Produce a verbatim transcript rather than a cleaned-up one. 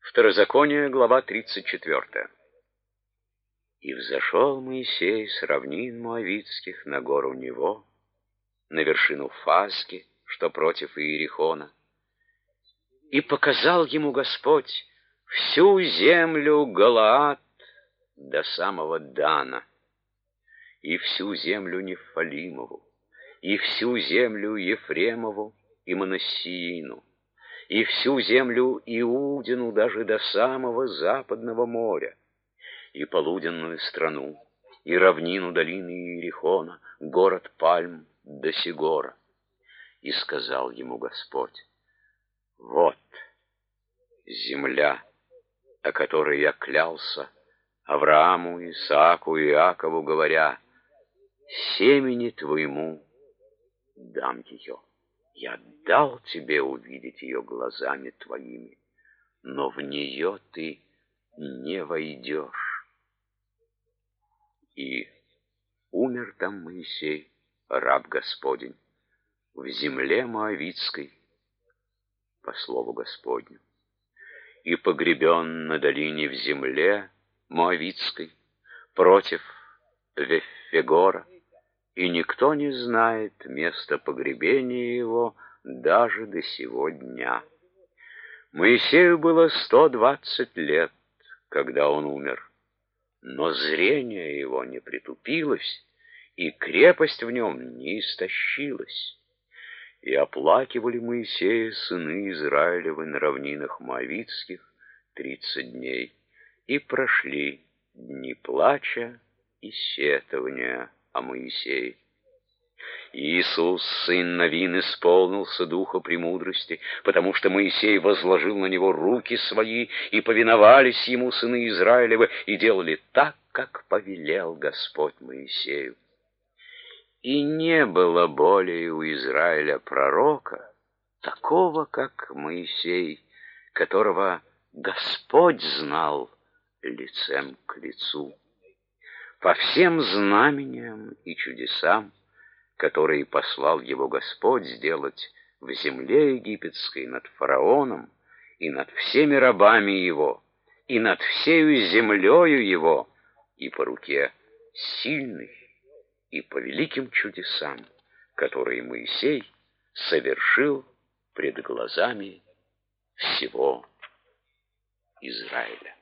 Второзаконие, глава тридцать четвёртая. «И взошел Моисей с равнин Моавитских на гору Нево, на вершину Фазги, что против Иерихона, и показал ему Господь всю землю Галаад до самого Дана, и всю землю Нефалимову, и всю землю Ефремову и Манассиину, и всю землю Иудину даже до самого западного моря, и полуденную страну, и равнину долины Иерихона, город Пальм до Сигора. И сказал ему Господь: вот земля, о которой я клялся Аврааму, Исааку и Иакову, говоря: семени твоему дам ее. Я дал тебе увидеть ее глазами твоими, но в нее ты не войдешь. И умер там Моисей, раб Господень, в земле Моавитской, по слову Господню, и погребен на долине в земле Моавитской, против Веффегора, и никто не знает места погребения его даже до сего дня. Моисею было сто двадцать лет, когда он умер, но зрение его не притупилось, и крепость в нем не истощилась. И оплакивали Моисея сыны Израилевы на равнинах Моавитских тридцать дней, и прошли дни плача и сетования о Моисее. Иисус, сын Навин, исполнился духа премудрости, потому что Моисей возложил на него руки свои, и повиновались ему сыны Израилевы, и делали так, как повелел Господь Моисею. И не было более у Израиля пророка, такого, как Моисей, которого Господь знал лицем к лицу. По всем знамениям и чудесам, которые послал его Господь сделать в земле египетской над фараоном и над всеми рабами его, и над всею землею его, и по руке сильной, и по великим чудесам, которые Моисей совершил пред глазами всего Израиля.